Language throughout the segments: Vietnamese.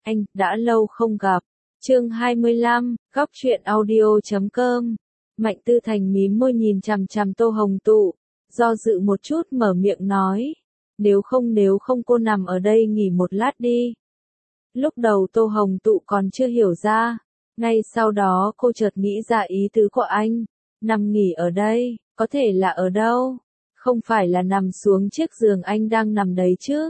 Anh, đã lâu không gặp. Chương 25, góc truyện audio.com. Mạnh Tư Thành mím môi nhìn chằm chằm Tô Hồng Tụ, do dự một chút mở miệng nói. Nếu không cô nằm ở đây nghỉ một lát đi. Lúc đầu Tô Hồng Tụ còn chưa hiểu ra. Ngay sau đó cô chợt nghĩ ra ý tứ của anh. Nằm nghỉ ở đây, có thể là ở đâu? Không phải là nằm xuống chiếc giường anh đang nằm đấy chứ?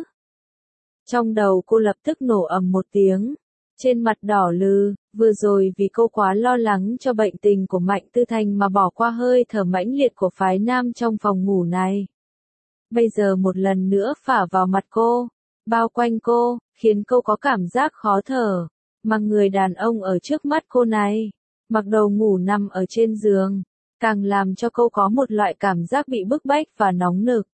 Trong đầu cô lập tức nổ ầm một tiếng. Trên mặt đỏ lừ, vừa rồi vì cô quá lo lắng cho bệnh tình của Mạnh Tư Thành mà bỏ qua hơi thở mãnh liệt của phái nam trong phòng ngủ này. Bây giờ một lần nữa phả vào mặt cô, bao quanh cô, khiến cô có cảm giác khó thở. Mà người đàn ông ở trước mắt cô này, mặc đầu ngủ nằm ở trên giường, càng làm cho cô có một loại cảm giác bị bức bách và nóng nực.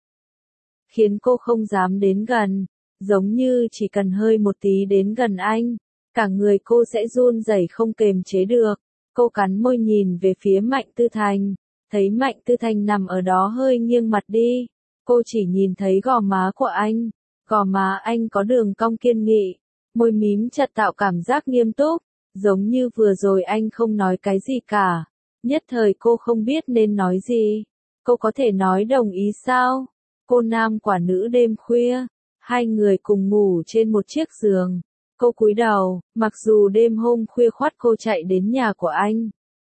Khiến cô không dám đến gần, giống như chỉ cần hơi một tí đến gần anh, cả người cô sẽ run rẩy không kềm chế được. Cô cắn môi nhìn về phía Mạnh Tư Thành, thấy Mạnh Tư Thành nằm ở đó hơi nghiêng mặt đi. Cô chỉ nhìn thấy gò má của anh, gò má anh có đường cong kiên nghị, môi mím chặt tạo cảm giác nghiêm túc, giống như vừa rồi anh không nói cái gì cả. Nhất thời cô không biết nên nói gì. Cô có thể nói đồng ý sao? Cô nam quả nữ đêm khuya, hai người cùng ngủ trên một chiếc giường. Cô cúi đầu, mặc dù đêm hôm khuya khoắt cô chạy đến nhà của anh.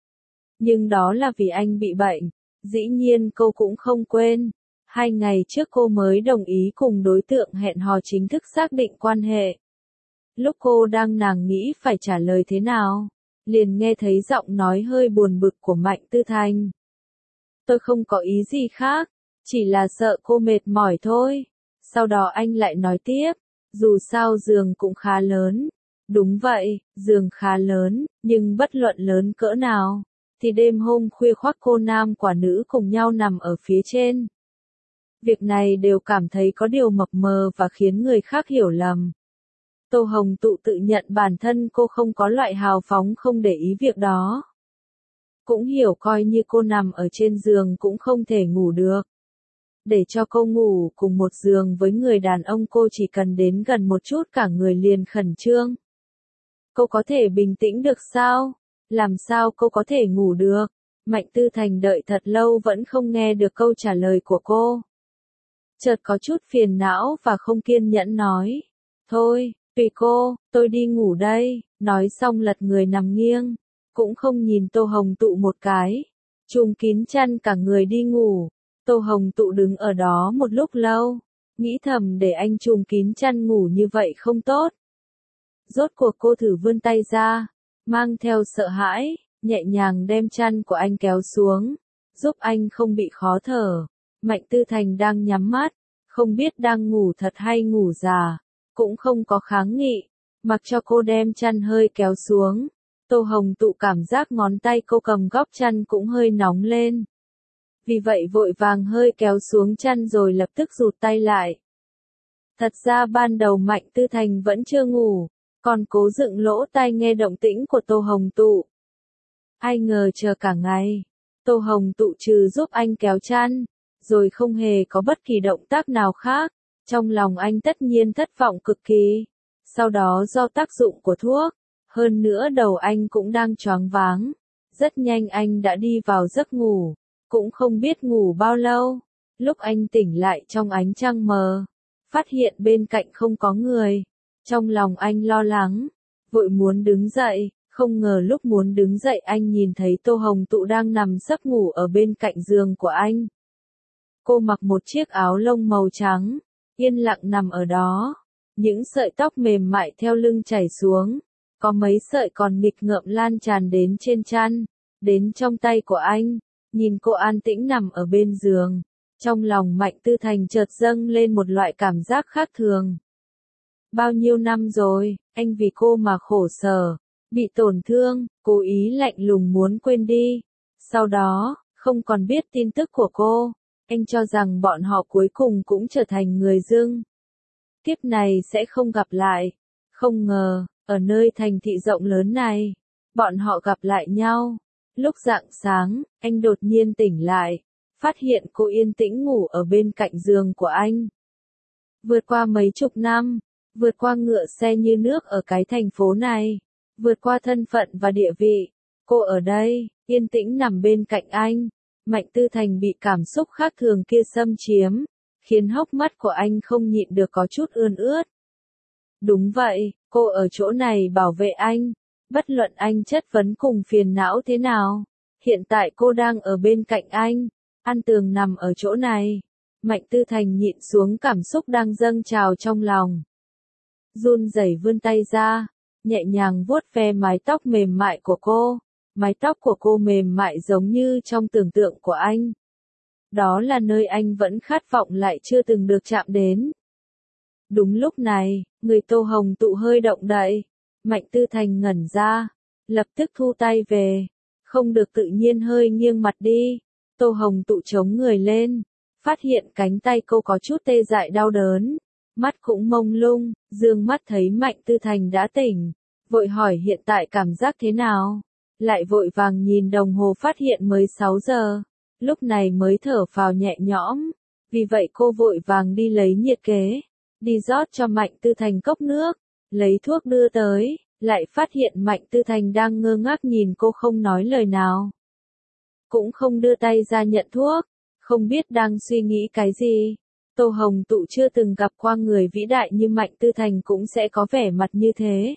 Nhưng đó là vì anh bị bệnh, dĩ nhiên cô cũng không quên. 2 ngày trước cô mới đồng ý cùng đối tượng hẹn hò chính thức xác định quan hệ. Lúc cô đang nàng nghĩ phải trả lời thế nào, liền nghe thấy giọng nói hơi buồn bực của Mạnh Tư Thành. Tôi không có ý gì khác, chỉ là sợ cô mệt mỏi thôi. Sau đó anh lại nói tiếp, dù sao giường cũng khá lớn. Đúng vậy, giường khá lớn, nhưng bất luận lớn cỡ nào, thì đêm hôm khuya khoác cô nam quả nữ cùng nhau nằm ở phía trên. Việc này đều cảm thấy có điều mập mờ và khiến người khác hiểu lầm. Tô Hồng Tụ tự nhận bản thân cô không có loại hào phóng không để ý việc đó. Cũng hiểu coi như cô nằm ở trên giường cũng không thể ngủ được. Để cho cô ngủ cùng một giường với người đàn ông cô chỉ cần đến gần một chút cả người liền khẩn trương. Cô có thể bình tĩnh được sao? Làm sao cô có thể ngủ được? Mạnh Tư Thành đợi thật lâu vẫn không nghe được câu trả lời của cô. Chợt có chút phiền não và không kiên nhẫn nói. Thôi, tùy cô, tôi đi ngủ đây. Nói xong lật người nằm nghiêng. Cũng không nhìn Tô Hồng Tụ một cái. Trùm kín chăn cả người đi ngủ. Tô Hồng Tụ đứng ở đó một lúc lâu. Nghĩ thầm để anh trùm kín chăn ngủ như vậy không tốt. Rốt cuộc cô thử vươn tay ra. Mang theo sợ hãi, nhẹ nhàng đem chăn của anh kéo xuống. Giúp anh không bị khó thở. Mạnh Tư Thành đang nhắm mắt, không biết đang ngủ thật hay ngủ già, cũng không có kháng nghị, mặc cho cô đem chăn hơi kéo xuống. Tô Hồng Tụ cảm giác ngón tay cô cầm góc chăn cũng hơi nóng lên. Vì vậy vội vàng hơi kéo xuống chăn rồi lập tức rụt tay lại. Thật ra ban đầu Mạnh Tư Thành vẫn chưa ngủ, còn cố dựng lỗ tai nghe động tĩnh của Tô Hồng Tụ. Ai ngờ chờ cả ngày, Tô Hồng Tụ trừ giúp anh kéo chăn, rồi không hề có bất kỳ động tác nào khác. Trong lòng anh tất nhiên thất vọng cực kỳ. Sau đó do tác dụng của thuốc, hơn nữa đầu anh cũng đang choáng váng. Rất nhanh anh đã đi vào giấc ngủ, cũng không biết ngủ bao lâu. Lúc anh tỉnh lại trong ánh trăng mờ, phát hiện bên cạnh không có người. Trong lòng anh lo lắng, vội muốn đứng dậy, không ngờ lúc muốn đứng dậy anh nhìn thấy Tô Hồng Tụ đang nằm sấp ngủ ở bên cạnh giường của anh. Cô mặc một chiếc áo lông màu trắng, yên lặng nằm ở đó. Những sợi tóc mềm mại theo lưng chảy xuống, có mấy sợi còn nghịch ngợm lan tràn đến trên chăn, đến trong tay của anh. Nhìn cô an tĩnh nằm ở bên giường, trong lòng Mạnh Tư Thành chợt dâng lên một loại cảm giác khác thường. Bao nhiêu năm rồi, anh vì cô mà khổ sở, bị tổn thương, cố ý lạnh lùng muốn quên đi. Sau đó, không còn biết tin tức của cô. Anh cho rằng bọn họ cuối cùng cũng trở thành người dưng. Kiếp này sẽ không gặp lại. Không ngờ, ở nơi thành thị rộng lớn này, bọn họ gặp lại nhau. Lúc rạng sáng, anh đột nhiên tỉnh lại, phát hiện cô yên tĩnh ngủ ở bên cạnh giường của anh. Vượt qua mấy chục năm, vượt qua ngựa xe như nước ở cái thành phố này, vượt qua thân phận và địa vị. Cô ở đây, yên tĩnh nằm bên cạnh anh. Mạnh Tư Thành bị cảm xúc khác thường kia xâm chiếm, khiến hốc mắt của anh không nhịn được có chút ươn ướt. Đúng vậy, cô ở chỗ này bảo vệ anh, bất luận anh chất vấn cùng phiền não thế nào. Hiện tại cô đang ở bên cạnh anh, An Tường nằm ở chỗ này. Mạnh Tư Thành nhịn xuống cảm xúc đang dâng trào trong lòng. Run rẩy vươn tay ra, nhẹ nhàng vuốt ve mái tóc mềm mại của cô. Mái tóc của cô mềm mại giống như trong tưởng tượng của anh. Đó là nơi anh vẫn khát vọng lại chưa từng được chạm đến. Đúng lúc này, người Tô Hồng Tụ hơi động đậy. Mạnh Tư Thành ngẩn ra, lập tức thu tay về. Không được tự nhiên hơi nghiêng mặt đi. Tô Hồng Tụ chống người lên, phát hiện cánh tay cô có chút tê dại đau đớn. Mắt cũng mông lung, dương mắt thấy Mạnh Tư Thành đã tỉnh. Vội hỏi hiện tại cảm giác thế nào? Lại vội vàng nhìn đồng hồ phát hiện mới 6 giờ. Lúc này mới thở phào nhẹ nhõm. Vì vậy cô vội vàng đi lấy nhiệt kế. Đi rót cho Mạnh Tư Thành cốc nước. Lấy thuốc đưa tới. Lại phát hiện Mạnh Tư Thành đang ngơ ngác nhìn cô không nói lời nào. Cũng không đưa tay ra nhận thuốc. Không biết đang suy nghĩ cái gì. Tô Hồng Tụ chưa từng gặp qua người vĩ đại như Mạnh Tư Thành cũng sẽ có vẻ mặt như thế.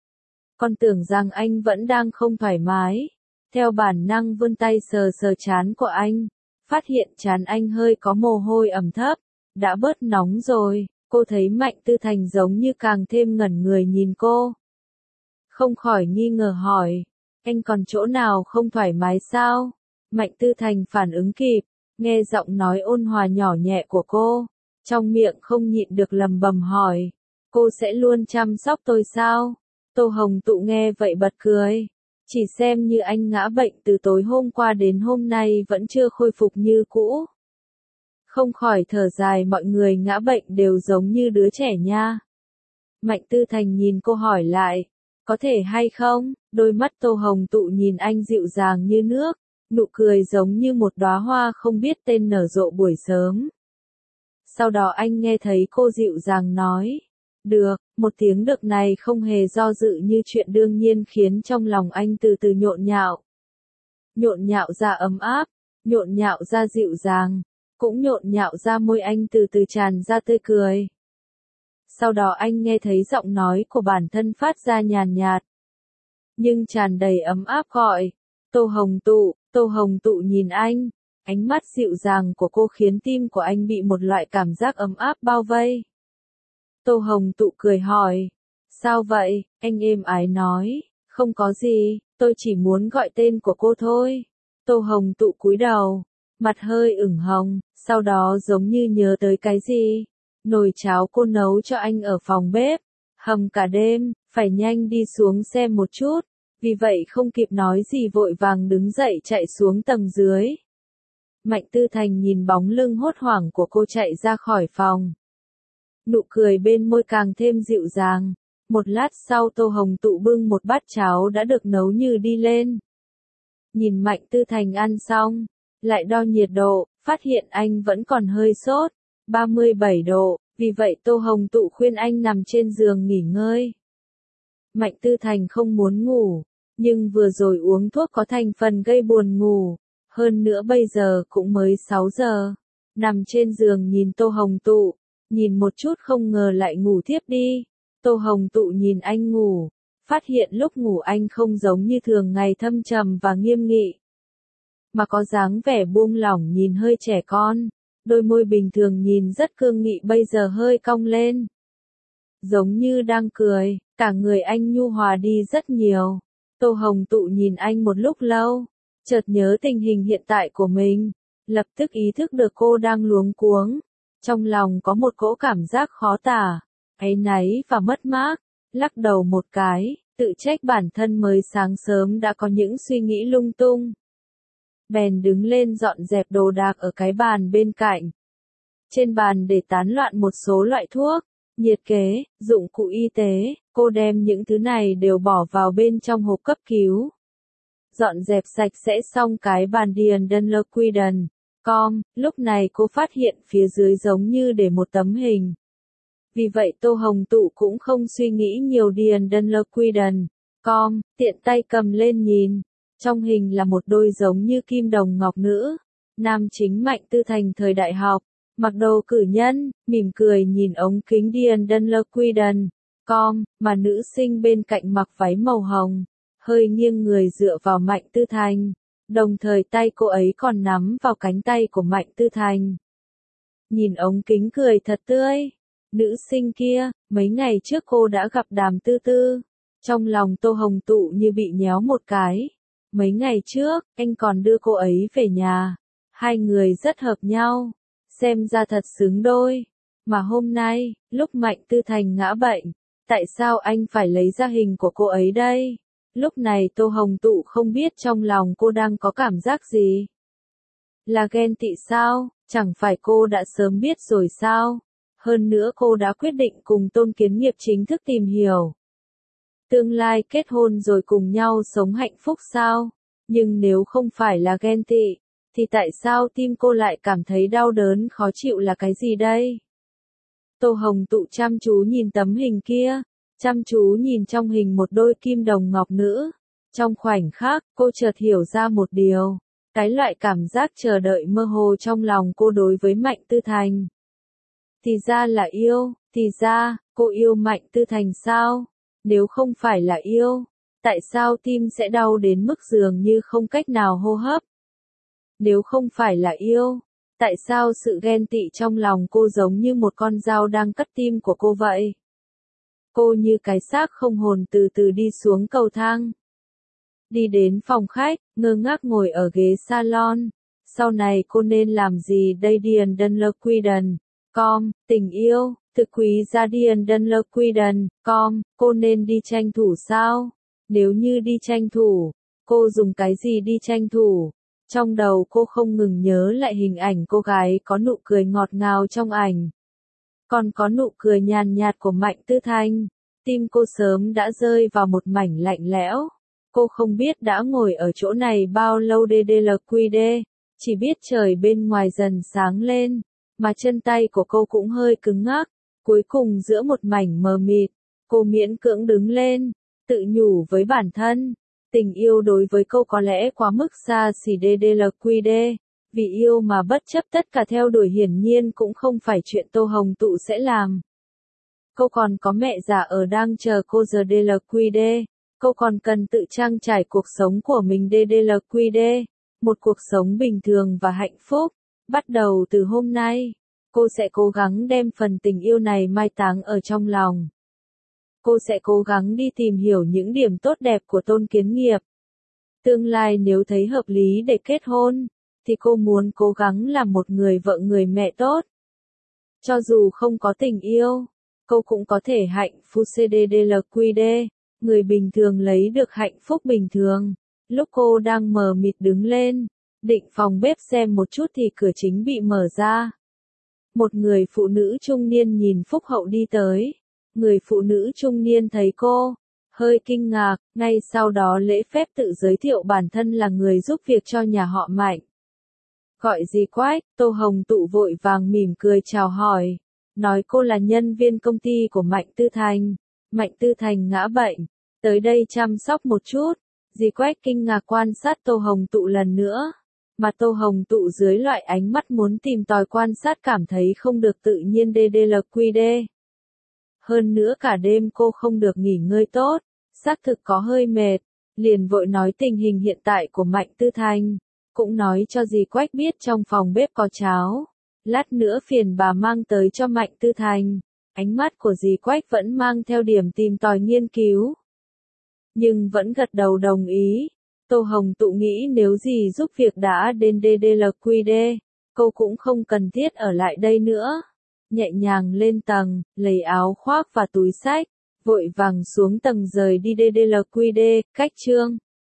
Con tưởng rằng anh vẫn đang không thoải mái. Theo bản năng vươn tay sờ sờ trán của anh. Phát hiện trán anh hơi có mồ hôi ẩm thấp. Đã bớt nóng rồi. Cô thấy Mạnh Tư Thành giống như càng thêm ngẩn người nhìn cô. Không khỏi nghi ngờ hỏi. Anh còn chỗ nào không thoải mái sao? Mạnh Tư Thành phản ứng kịp. Nghe giọng nói ôn hòa nhỏ nhẹ của cô. Trong miệng không nhịn được lầm bầm hỏi. Cô sẽ luôn chăm sóc tôi sao? Tô Hồng Tụ nghe vậy bật cười. Chỉ xem như anh ngã bệnh từ tối hôm qua đến hôm nay vẫn chưa khôi phục như cũ. Không khỏi thở dài mọi người ngã bệnh đều giống như đứa trẻ nha. Mạnh Tư Thành nhìn cô hỏi lại. Có thể hay không? Đôi mắt Tô Hồng Tụ nhìn anh dịu dàng như nước. Nụ cười giống như một đóa hoa không biết tên nở rộ buổi sớm. Sau đó anh nghe thấy cô dịu dàng nói. Được, một tiếng được này không hề do dự như chuyện đương nhiên khiến trong lòng anh từ từ nhộn nhạo. Nhộn nhạo ra ấm áp, nhộn nhạo ra dịu dàng, cũng nhộn nhạo ra môi anh từ từ tràn ra tươi cười. Sau đó anh nghe thấy giọng nói của bản thân phát ra nhàn nhạt. Nhưng tràn đầy ấm áp gọi. Tô Hồng Tụ, Tô Hồng Tụ nhìn anh. Ánh mắt dịu dàng của cô khiến tim của anh bị một loại cảm giác ấm áp bao vây. Tô Hồng Tụ cười hỏi. Sao vậy? Anh êm ái nói. Không có gì, tôi chỉ muốn gọi tên của cô thôi. Tô Hồng Tụ cúi đầu, mặt hơi ửng hồng, sau đó giống như nhớ tới cái gì. Nồi cháo cô nấu cho anh ở phòng bếp, hầm cả đêm, phải nhanh đi xuống xem một chút. Vì vậy không kịp nói gì vội vàng đứng dậy chạy xuống tầng dưới. Mạnh Tư Thành nhìn bóng lưng hốt hoảng của cô chạy ra khỏi phòng. Nụ cười bên môi càng thêm dịu dàng. Một lát sau Tô Hồng Tụ bưng một bát cháo đã được nấu như đi lên. Nhìn Mạnh Tư Thành ăn xong, lại đo nhiệt độ, phát hiện anh vẫn còn hơi sốt, 37 độ, vì vậy Tô Hồng Tụ khuyên anh nằm trên giường nghỉ ngơi. Mạnh Tư Thành không muốn ngủ, nhưng vừa rồi uống thuốc có thành phần gây buồn ngủ, hơn nữa bây giờ cũng mới 6 giờ. Nằm trên giường nhìn Tô Hồng Tụ, nhìn một chút không ngờ lại ngủ thiếp đi. Tô Hồng Tụ nhìn anh ngủ, phát hiện lúc ngủ anh không giống như thường ngày thâm trầm và nghiêm nghị, mà có dáng vẻ buông lỏng nhìn hơi trẻ con, đôi môi bình thường nhìn rất cương nghị bây giờ hơi cong lên. Giống như đang cười, cả người anh nhu hòa đi rất nhiều. Tô Hồng Tụ nhìn anh một lúc lâu, chợt nhớ tình hình hiện tại của mình, lập tức ý thức được cô đang luống cuống. Trong lòng có một cỗ cảm giác khó tả, áy náy và mất mát, lắc đầu một cái, tự trách bản thân mới sáng sớm đã có những suy nghĩ lung tung. Bèn đứng lên dọn dẹp đồ đạc ở cái bàn bên cạnh. Trên bàn để tán loạn một số loại thuốc, nhiệt kế, dụng cụ y tế, cô đem những thứ này đều bỏ vào bên trong hộp cấp cứu. Dọn dẹp sạch sẽ xong cái bàn điền đơn lơ quy đần. Lúc này cô phát hiện phía dưới giống như để một tấm hình. Vì vậy Tô Hồng Tụ cũng không suy nghĩ nhiều điền đơn lơ quy đần. Com, tiện tay cầm lên nhìn. Trong hình là một đôi giống như kim đồng ngọc nữ. Nam chính Mạnh Tư Thành thời đại học, mặc đồ cử nhân, mỉm cười nhìn ống kính điền đơn lơ quy đần. Com, mà nữ sinh bên cạnh mặc váy màu hồng, hơi nghiêng người dựa vào Mạnh Tư Thành. Đồng thời tay cô ấy còn nắm vào cánh tay của Mạnh Tư Thành. Nhìn ống kính cười thật tươi. Nữ sinh kia, mấy ngày trước cô đã gặp Đàm Tư Tư. Trong lòng Tô Hồng Tụ như bị nhéo một cái. Mấy ngày trước, anh còn đưa cô ấy về nhà. Hai người rất hợp nhau. Xem ra thật xứng đôi. Mà hôm nay, lúc Mạnh Tư Thành ngã bệnh, tại sao anh phải lấy ra hình của cô ấy đây? Lúc này Tô Hồng Tụ không biết trong lòng cô đang có cảm giác gì. Là ghen tị sao? Chẳng phải cô đã sớm biết rồi sao? Hơn nữa cô đã quyết định cùng Tôn Kiến Nghiệp chính thức tìm hiểu tương lai kết hôn rồi cùng nhau sống hạnh phúc sao? Nhưng nếu không phải là ghen tị, thì tại sao tim cô lại cảm thấy đau đớn khó chịu là cái gì đây? Tô Hồng Tụ chăm chú nhìn tấm hình kia, chăm chú nhìn trong hình một đôi kim đồng ngọc nữ. Trong khoảnh khắc, cô chợt hiểu ra một điều. Cái loại cảm giác chờ đợi mơ hồ trong lòng cô đối với Mạnh Tư Thành. Thì ra là yêu, thì ra, cô yêu Mạnh Tư Thành sao? Nếu không phải là yêu, tại sao tim sẽ đau đến mức dường như không cách nào hô hấp? Nếu không phải là yêu, tại sao sự ghen tị trong lòng cô giống như một con dao đang cắt tim của cô vậy? Cô như cái xác không hồn từ từ đi xuống cầu thang. Đi đến phòng khách, ngơ ngác ngồi ở ghế salon. Sau này cô nên làm gì đây điền đơn lơ quy đần. Com, tình yêu, thực quý giá điền đơn lơ quy đần. Com, cô nên đi tranh thủ sao? Nếu như đi tranh thủ, cô dùng cái gì đi tranh thủ? Trong đầu cô không ngừng nhớ lại hình ảnh cô gái có nụ cười ngọt ngào trong ảnh. Còn có nụ cười nhàn nhạt của Mạnh Tư Thành. Tim cô sớm đã rơi vào một mảnh lạnh lẽo. Cô không biết đã ngồi ở chỗ này bao lâu DDLQD, chỉ biết trời bên ngoài dần sáng lên, mà chân tay của cô cũng hơi cứng ngắc. Cuối cùng giữa một mảnh mờ mịt, cô miễn cưỡng đứng lên, tự nhủ với bản thân. Tình yêu đối với cô có lẽ quá mức xa xỉ DDLQD, vì yêu mà bất chấp tất cả theo đuổi hiển nhiên cũng không phải chuyện Tô Hồng Tụ sẽ làm. Cô còn có mẹ già ở đang chờ cô giờ DDLQD. Cô còn cần tự trang trải cuộc sống của mình DDLQD, một cuộc sống bình thường và hạnh phúc. Bắt đầu từ hôm nay, cô sẽ cố gắng đem phần tình yêu này mai táng ở trong lòng. Cô sẽ cố gắng đi tìm hiểu những điểm tốt đẹp của Tôn Kiến Nghiệp. Tương lai nếu thấy hợp lý để kết hôn, thì cô muốn cố gắng làm một người vợ người mẹ tốt. Cho dù không có tình yêu, cô cũng có thể hạnh phúc CDDLQD. Người bình thường lấy được hạnh phúc bình thường. Lúc cô đang mờ mịt đứng lên, định phòng bếp xem một chút thì cửa chính bị mở ra. Một người phụ nữ trung niên nhìn phúc hậu đi tới. Người phụ nữ trung niên thấy cô, hơi kinh ngạc, ngay sau đó lễ phép tự giới thiệu bản thân là người giúp việc cho nhà họ Mạnh. Gọi gì Quách, Tô Hồng Tụ vội vàng mỉm cười chào hỏi, nói cô là nhân viên công ty của Mạnh Tư Thành. Mạnh Tư Thành ngã bệnh, tới đây chăm sóc một chút. Dì Quách kinh ngạc quan sát Tô Hồng Tụ lần nữa, mà Tô Hồng Tụ dưới loại ánh mắt muốn tìm tòi quan sát cảm thấy không được tự nhiên DDLQD. Hơn nữa cả đêm cô không được nghỉ ngơi tốt, xác thực có hơi mệt, liền vội nói tình hình hiện tại của Mạnh Tư Thành, cũng nói cho dì Quách biết trong phòng bếp có cháo, lát nữa phiền bà mang tới cho Mạnh Tư Thành. Ánh mắt của dì Quách vẫn mang theo điểm tìm tòi nghiên cứu, nhưng vẫn gật đầu đồng ý. Tô Hồng Tụ nghĩ nếu dì giúp việc đã đến DDLQD, cô cũng không cần thiết ở lại đây nữa. Nhẹ nhàng lên tầng, lấy áo khoác và túi xách, vội vàng xuống tầng rời đi DDLQD, cách chương.